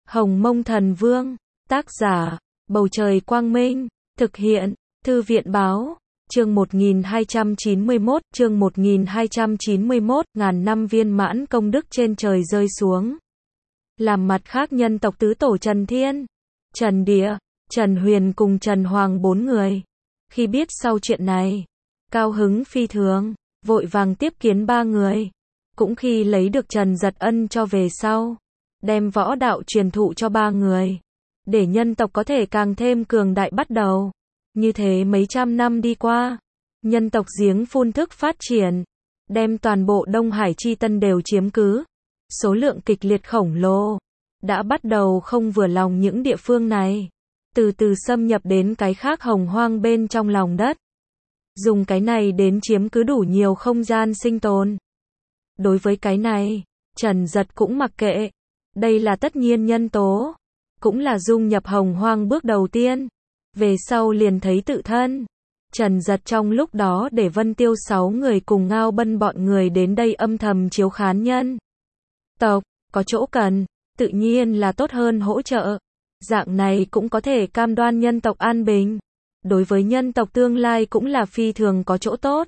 Hồng Mông Thần Vương, tác giả, Bầu Trời Quang Minh, thực hiện, Thư viện Báo, chương 1291, chương 1291, ngàn năm viên mãn công đức trên trời rơi xuống. Làm mặt khác nhân tộc tứ tổ Trần Thiên, Trần Địa, Trần Huyền cùng Trần Hoàng 4 người. Khi biết sau chuyện này, cao hứng phi thường, vội vàng tiếp kiến 3 người. Cũng khi lấy được Trần Giật Ân cho về sau, đem võ đạo truyền thụ cho 3 người, để nhân tộc có thể càng thêm cường đại bắt đầu. Như thế mấy trăm năm đi qua, nhân tộc giếng phun thức phát triển, đem toàn bộ Đông Hải Chi Tân đều chiếm cứ. Số lượng kịch liệt khổng lồ, đã bắt đầu không vừa lòng những địa phương này, từ từ xâm nhập đến cái khác hồng hoang bên trong lòng đất. Dùng cái này đến chiếm cứ đủ nhiều không gian sinh tồn. Đối với cái này, Trần Giật cũng mặc kệ. Đây là tất nhiên nhân tố, cũng là dung nhập hồng hoang bước đầu tiên. Về sau liền thấy tự thân. Trần Giật trong lúc đó để Vân Tiêu 6 người cùng Ngao Bân bọn người đến đây âm thầm chiếu khán nhân tộc, có chỗ cần, tự nhiên là tốt hơn hỗ trợ. Dạng này cũng có thể cam đoan nhân tộc an bình. Đối với nhân tộc tương lai cũng là phi thường có chỗ tốt.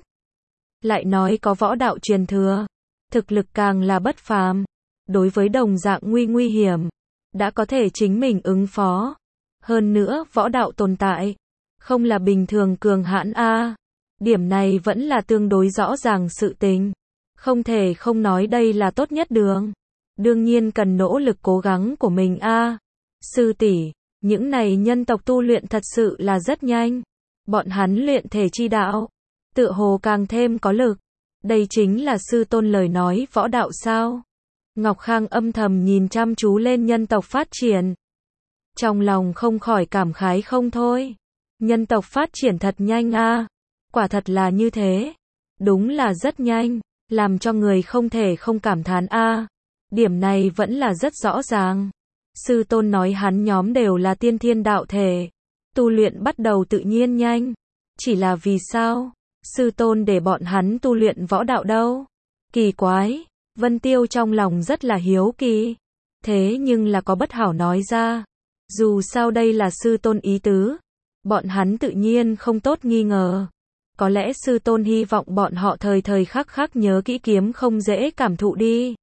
Lại nói có võ đạo truyền thừa, thực lực càng là bất phàm. Đối với đồng dạng nguy hiểm, đã có thể chính mình ứng phó. Hơn nữa võ đạo tồn tại, không là bình thường cường hãn a. Điểm này vẫn là tương đối rõ ràng sự tình. Không thể không nói đây là tốt nhất đường. Đương nhiên cần nỗ lực cố gắng của mình a. Sư tỷ, những này nhân tộc tu luyện thật sự là rất nhanh. Bọn hắn luyện thể chi đạo, tựa hồ càng thêm có lực. Đây chính là sư tôn lời nói võ đạo sao? Ngọc Khang âm thầm nhìn chăm chú lên nhân tộc phát triển. Trong lòng không khỏi cảm khái không thôi. Nhân tộc phát triển thật nhanh a. Quả thật là như thế. Đúng là rất nhanh, làm cho người không thể không cảm thán a. Điểm này vẫn là rất rõ ràng. Sư tôn nói hắn nhóm đều là tiên thiên đạo thể. Tu luyện bắt đầu tự nhiên nhanh. Chỉ là vì sao? Sư tôn để bọn hắn tu luyện võ đạo đâu? Kỳ quái. Vân Tiêu trong lòng rất là hiếu kỳ. Thế nhưng là có bất hảo nói ra. Dù sao đây là sư tôn ý tứ. Bọn hắn tự nhiên không tốt nghi ngờ. Có lẽ sư tôn hy vọng bọn họ thời thời khắc khắc nhớ kỹ kiếm không dễ cảm thụ đi.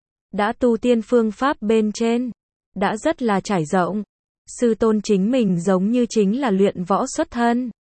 Đã tu tiên phương pháp bên trên, đã rất là trải rộng. Sư tôn chính mình giống như chính là luyện võ xuất thân.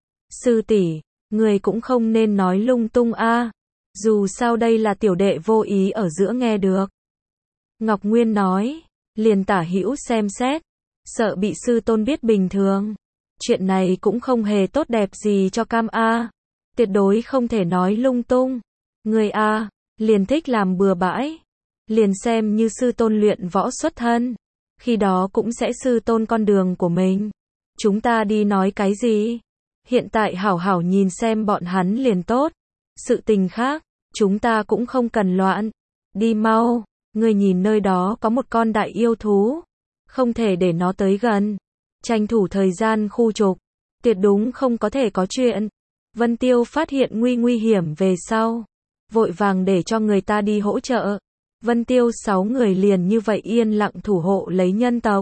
Sư tỷ, người cũng không nên nói lung tung a. Dù sao đây là tiểu đệ vô ý ở giữa nghe được. Ngọc Nguyên nói, liền tả hữu xem xét, sợ bị sư tôn biết bình thường. Chuyện này cũng không hề tốt đẹp gì cho Cam a. Tuyệt đối không thể nói lung tung. Người a, liền thích làm bừa bãi. Liền xem như sư tôn luyện võ xuất thân. Khi đó cũng sẽ sư tôn con đường của mình. Chúng ta đi nói cái gì? Hiện tại hảo hảo nhìn xem bọn hắn liền tốt. Sự tình khác, chúng ta cũng không cần loạn. Đi mau, người nhìn nơi đó có một con đại yêu thú. Không thể để nó tới gần. Tranh thủ thời gian khu trục. Tuyệt đúng không có thể có chuyện. Vân Tiêu phát hiện nguy hiểm về sau. Vội vàng để cho người ta đi hỗ trợ. Vân Tiêu 6 người liền như vậy yên lặng thủ hộ lấy nhân tộc.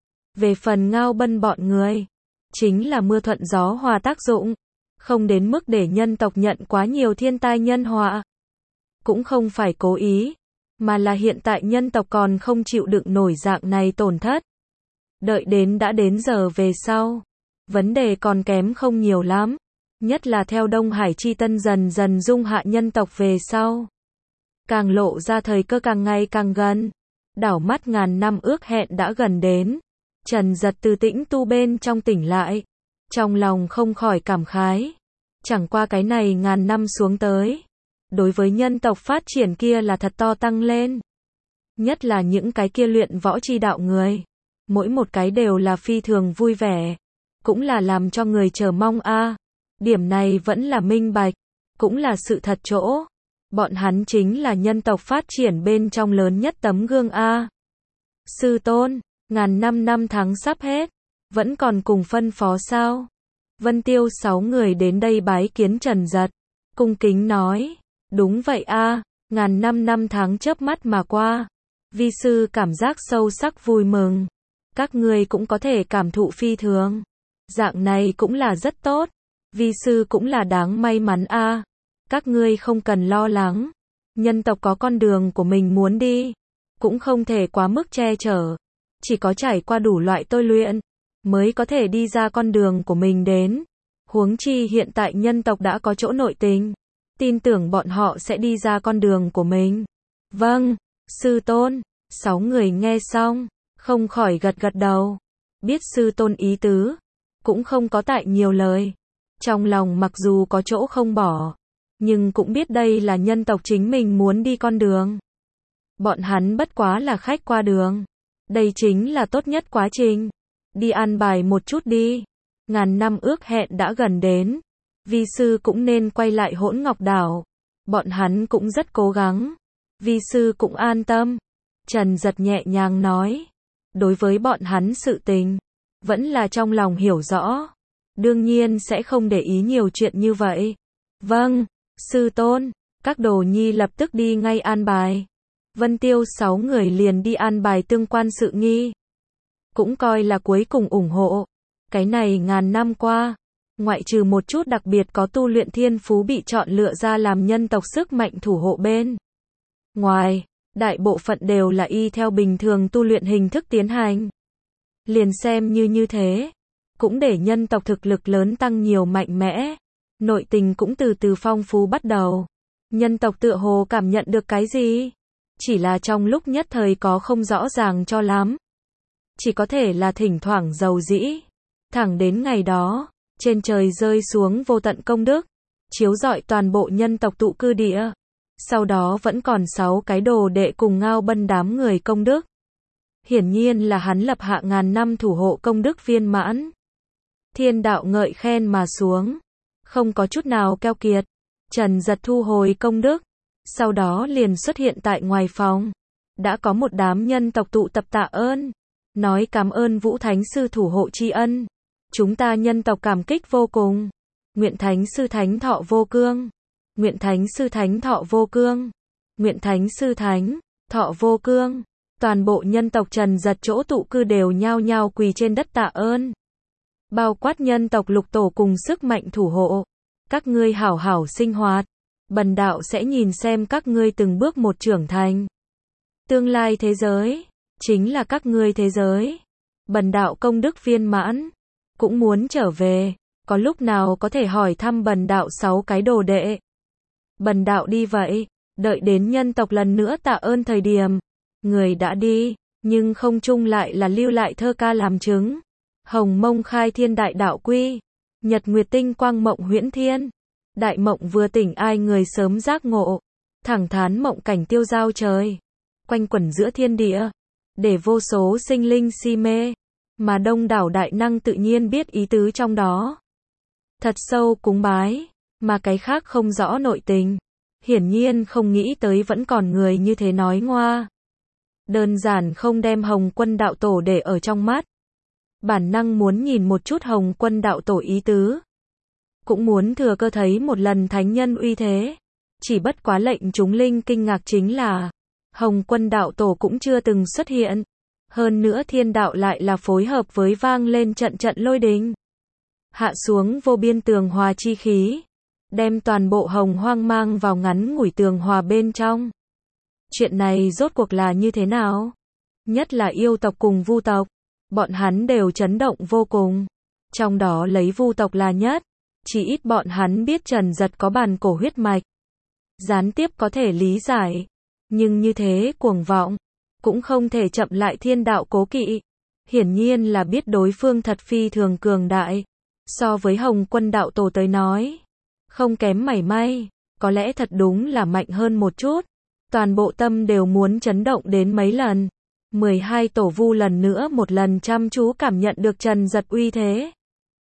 Về phần Ngao Bân bọn người, chính là mưa thuận gió hòa tác dụng. Không đến mức để nhân tộc nhận quá nhiều thiên tai nhân họa. Cũng không phải cố ý, mà là hiện tại nhân tộc còn không chịu đựng nổi dạng này tổn thất. Đợi đến đã đến giờ về sau, vấn đề còn kém không nhiều lắm. Nhất là theo Đông Hải Chi Tân dần dần dung hạ nhân tộc về sau. Càng lộ ra thời cơ càng ngày càng gần. Đảo mắt ngàn năm ước hẹn đã gần đến. Trần Giật từ tĩnh tu bên trong tỉnh lại. Trong lòng không khỏi cảm khái. Chẳng qua cái này ngàn năm xuống tới. Đối với nhân tộc phát triển kia là thật to tăng lên. Nhất là những cái kia luyện võ chi đạo người. Mỗi một cái đều là phi thường vui vẻ. Cũng là làm cho người chờ mong a. Điểm này vẫn là minh bạch. Cũng là sự thật chỗ. Bọn hắn chính là nhân tộc phát triển bên trong lớn nhất tấm gương a. Sư tôn, ngàn năm tháng sắp hết. Vẫn còn cùng phân phó sao? Vân Tiêu 6 người đến đây bái kiến Trần Giật. Cung kính nói. Đúng vậy a. Ngàn năm tháng chớp mắt mà qua. Vi sư cảm giác sâu sắc vui mừng. Các ngươi cũng có thể cảm thụ phi thường. Dạng này cũng là rất tốt. Vi sư cũng là đáng may mắn a. Các ngươi không cần lo lắng. Nhân tộc có con đường của mình muốn đi. Cũng không thể quá mức che chở. Chỉ có trải qua đủ loại tôi luyện, mới có thể đi ra con đường của mình đến. Huống chi hiện tại nhân tộc đã có chỗ nội tình. Tin tưởng bọn họ sẽ đi ra con đường của mình. Vâng, sư tôn. 6 người nghe xong, không khỏi gật gật đầu. Biết sư tôn ý tứ, cũng không có tại nhiều lời. Trong lòng mặc dù có chỗ không bỏ, nhưng cũng biết đây là nhân tộc chính mình muốn đi con đường. Bọn hắn bất quá là khách qua đường. Đây chính là tốt nhất quá trình. Đi an bài một chút đi. Ngàn năm ước hẹn đã gần đến. Vi sư cũng nên quay lại Hỗn Ngọc Đảo. Bọn hắn cũng rất cố gắng. Vi sư cũng an tâm. Trần Giật nhẹ nhàng nói. Đối với bọn hắn sự tình, vẫn là trong lòng hiểu rõ. Đương nhiên sẽ không để ý nhiều chuyện như vậy. Vâng, sư tôn. Các đồ nhi lập tức đi ngay an bài. Vân Tiêu 6 người liền đi an bài tương quan sự nghi. Cũng coi là cuối cùng ủng hộ. Cái này ngàn năm qua, ngoại trừ một chút đặc biệt có tu luyện thiên phú bị chọn lựa ra làm nhân tộc sức mạnh thủ hộ bên ngoài, đại bộ phận đều là y theo bình thường tu luyện hình thức tiến hành. Liền xem như thế, cũng để nhân tộc thực lực lớn tăng nhiều mạnh mẽ, nội tình cũng từ từ phong phú bắt đầu. Nhân tộc tựa hồ cảm nhận được cái gì? Chỉ là trong lúc nhất thời có không rõ ràng cho lắm. Chỉ có thể là thỉnh thoảng giàu dĩ. Thẳng đến ngày đó, trên trời rơi xuống vô tận công đức, chiếu rọi toàn bộ nhân tộc tụ cư địa. Sau đó vẫn còn 6 cái đồ đệ cùng Ngao Bân đám người công đức. Hiển nhiên là hắn lập hạ ngàn năm thủ hộ công đức viên mãn. Thiên đạo ngợi khen mà xuống, không có chút nào keo kiệt. Trần Giật thu hồi công đức, sau đó liền xuất hiện tại ngoài phòng. Đã có một đám nhân tộc tụ tập tạ ơn, nói cảm ơn Vũ Thánh Sư thủ hộ tri ân. Chúng ta nhân tộc cảm kích vô cùng. Nguyện Thánh Sư Thánh Thọ Vô Cương. Nguyện Thánh Sư Thánh Thọ Vô Cương. Nguyện Thánh Sư Thánh Thọ Vô Cương. Toàn bộ nhân tộc Trần Giật chỗ tụ cư đều nhao nhao quỳ trên đất tạ ơn. Bao quát nhân tộc Lục Tổ cùng sức mạnh thủ hộ. Các ngươi hảo hảo sinh hoạt. Bần đạo sẽ nhìn xem các ngươi từng bước một trưởng thành. Tương lai thế giới, chính là các ngươi thế giới. Bần đạo công đức viên mãn, cũng muốn trở về. Có lúc nào có thể hỏi thăm bần đạo 6 cái đồ đệ. Bần đạo đi vậy, đợi đến nhân tộc lần nữa tạ ơn thời điểm. Người đã đi, nhưng không chung lại là lưu lại thơ ca làm chứng. Hồng Mông khai thiên đại đạo quy. Nhật nguyệt tinh quang mộng huyễn thiên. Đại mộng vừa tỉnh ai người sớm giác ngộ. Thẳng thắn mộng cảnh tiêu giao trời. Quanh quẩn giữa thiên địa. Để vô số sinh linh si mê. Mà đông đảo đại năng tự nhiên biết ý tứ trong đó. Thật sâu cúng bái. Mà cái khác không rõ nội tình. Hiển nhiên không nghĩ tới vẫn còn người như thế nói ngoa. Đơn giản không đem Hồng Quân đạo tổ để ở trong mắt. Bản năng muốn nhìn một chút Hồng Quân đạo tổ ý tứ. Cũng muốn thừa cơ thấy một lần thánh nhân uy thế. Chỉ bất quá lệnh chúng linh kinh ngạc chính là Hồng Quân đạo tổ cũng chưa từng xuất hiện. Hơn nữa thiên đạo lại là phối hợp với vang lên trận trận lôi đình. Hạ xuống vô biên tường hòa chi khí. Đem toàn bộ hồng hoang mang vào ngắn ngủi tường hòa bên trong. Chuyện này rốt cuộc là như thế nào? Nhất là yêu tộc cùng vu tộc. Bọn hắn đều chấn động vô cùng. Trong đó lấy vu tộc là nhất. Chỉ ít bọn hắn biết Trần Giật có bàn cổ huyết mạch. Gián tiếp có thể lý giải. Nhưng như thế cuồng vọng. Cũng không thể chậm lại thiên đạo cố kỵ. Hiển nhiên là biết đối phương thật phi thường cường đại. So với Hồng Quân đạo tổ tới nói. Không kém mảy may. Có lẽ thật đúng là mạnh hơn một chút. Toàn bộ tâm đều muốn chấn động đến mấy lần. 12 tổ vu lần nữa một lần chăm chú cảm nhận được Trần Giật uy thế.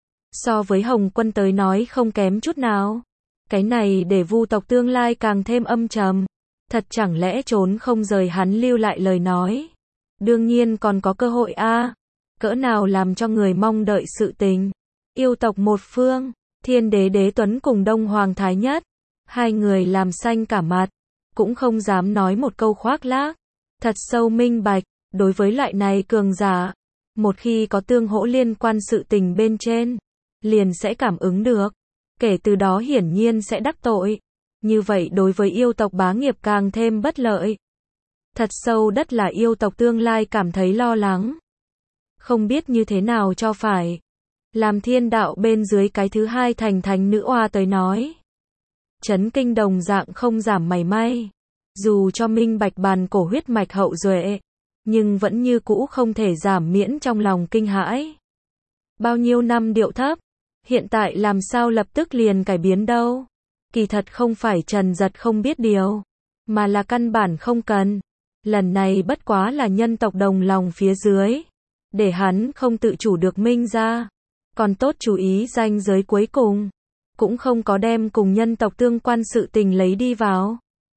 So với Hồng Quân tới nói không kém chút nào. Cái này để vu tộc tương lai càng thêm âm trầm. Thật chẳng lẽ trốn không rời hắn lưu lại lời nói. Đương nhiên còn có cơ hội a. Cỡ nào làm cho người mong đợi sự tình. Yêu tộc một phương, Thiên Đế Đế Tuấn cùng Đông Hoàng Thái Nhất. Hai người làm xanh cả mặt. Cũng không dám nói một câu khoác lác. Thật sâu minh bạch, đối với loại này cường giả, một khi có tương hỗ liên quan sự tình bên trên, liền sẽ cảm ứng được, kể từ đó hiển nhiên sẽ đắc tội. Như vậy đối với yêu tộc bá nghiệp càng thêm bất lợi. Thật sâu đất là yêu tộc tương lai cảm thấy lo lắng. Không biết như thế nào cho phải. Làm thiên đạo bên dưới cái thứ hai thành thánh nữ oa tới nói. Chấn kinh đồng dạng không giảm mảy may. Dù cho minh bạch bàn cổ huyết mạch hậu duệ, nhưng vẫn như cũ không thể giảm miễn trong lòng kinh hãi. Bao nhiêu năm điệu thấp, hiện tại làm sao lập tức liền cải biến đâu. Kỳ thật không phải Trần Giật không biết điều, mà là căn bản không cần. Lần này bất quá là nhân tộc đồng lòng phía dưới, để hắn không tự chủ được minh ra. Còn tốt chú ý ranh giới cuối cùng, cũng không có đem cùng nhân tộc tương quan sự tình lấy đi vào.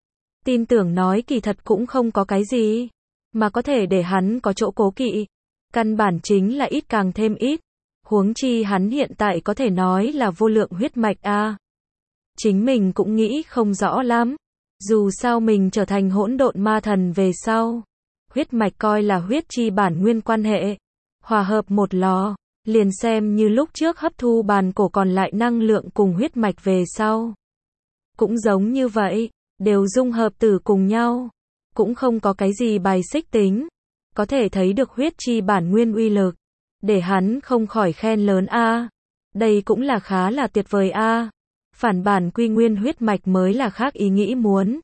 Tin tưởng nói kỳ thật cũng không có cái gì, mà có thể để hắn có chỗ cố kỵ. Căn bản chính là ít càng thêm ít. Huống chi hắn hiện tại có thể nói là vô lượng huyết mạch a. Chính mình cũng nghĩ không rõ lắm. Dù sao mình trở thành hỗn độn ma thần về sau, huyết mạch coi là huyết chi bản nguyên quan hệ, hòa hợp một lò, liền xem như lúc trước hấp thu bàn cổ còn lại năng lượng cùng huyết mạch về sau. Cũng giống như vậy, đều dung hợp từ cùng nhau, cũng không có cái gì bài xích tính, có thể thấy được huyết chi bản nguyên uy lực, để hắn không khỏi khen lớn a. Đây cũng là khá là tuyệt vời a. Phản bản quy nguyên huyết mạch mới là khác ý nghĩ muốn.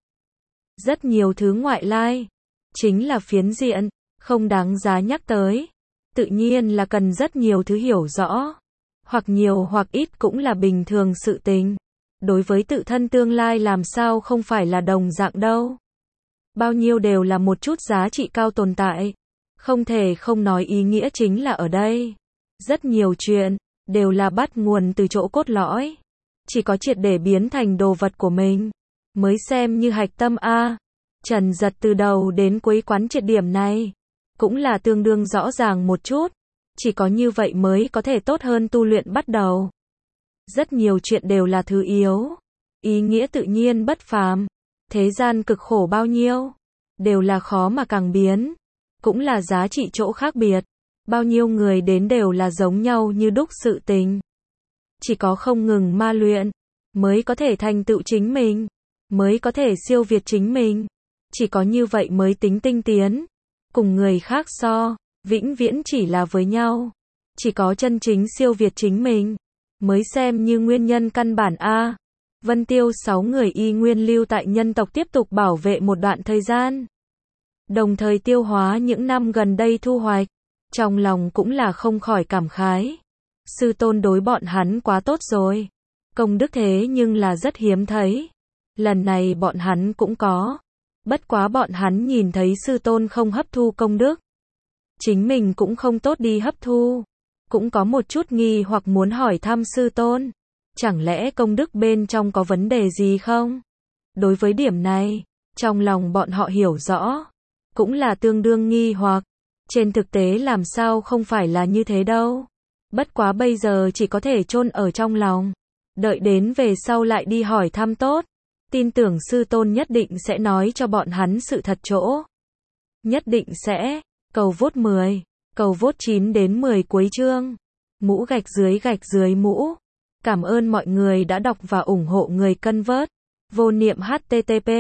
Rất nhiều thứ ngoại lai, chính là phiến diện, không đáng giá nhắc tới. Tự nhiên là cần rất nhiều thứ hiểu rõ, hoặc nhiều hoặc ít cũng là bình thường sự tình. Đối với tự thân tương lai làm sao không phải là đồng dạng đâu. Bao nhiêu đều là một chút giá trị cao tồn tại. Không thể không nói ý nghĩa chính là ở đây. Rất nhiều chuyện, đều là bắt nguồn từ chỗ cốt lõi. Chỉ có triệt để biến thành đồ vật của mình, mới xem như hạch tâm a. Trần Giật từ đầu đến cuối quán triệt điểm này, cũng là tương đương rõ ràng một chút. Chỉ có như vậy mới có thể tốt hơn tu luyện bắt đầu. Rất nhiều chuyện đều là thứ yếu. Ý nghĩa tự nhiên bất phàm. Thế gian cực khổ bao nhiêu, đều là khó mà càng biến. Cũng là giá trị chỗ khác biệt. Bao nhiêu người đến đều là giống nhau như đúc sự tình. Chỉ có không ngừng ma luyện, mới có thể thành tựu chính mình, mới có thể siêu việt chính mình. Chỉ có như vậy mới tính tinh tiến. Cùng người khác so, vĩnh viễn chỉ là với nhau. Chỉ có chân chính siêu việt chính mình, mới xem như nguyên nhân căn bản a. Vân Tiêu 6 người y nguyên lưu tại nhân tộc tiếp tục bảo vệ một đoạn thời gian. Đồng thời tiêu hóa những năm gần đây thu hoạch. Trong lòng cũng là không khỏi cảm khái. Sư tôn đối bọn hắn quá tốt rồi. Công đức thế nhưng là rất hiếm thấy. Lần này bọn hắn cũng có. Bất quá bọn hắn nhìn thấy sư tôn không hấp thu công đức. Chính mình cũng không tốt đi hấp thu. Cũng có một chút nghi hoặc muốn hỏi thăm sư tôn. Chẳng lẽ công đức bên trong có vấn đề gì không? Đối với điểm này, trong lòng bọn họ hiểu rõ. Cũng là tương đương nghi hoặc. Trên thực tế làm sao không phải là như thế đâu. Bất quá bây giờ chỉ có thể chôn ở trong lòng. Đợi đến về sau lại đi hỏi thăm tốt. Tin tưởng sư tôn nhất định sẽ nói cho bọn hắn sự thật chỗ. Nhất định sẽ. Cầu vote 10. Cầu vote 9 đến 10 cuối chương. Mũ gạch dưới mũ. Cảm ơn mọi người đã đọc và ủng hộ người cân vớt. Vô niệm http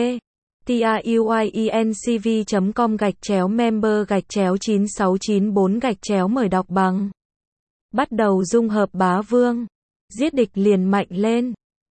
truyencv.com/member/9694 mời đọc bằng. Bắt đầu dung hợp bá vương. Giết địch liền mạnh lên.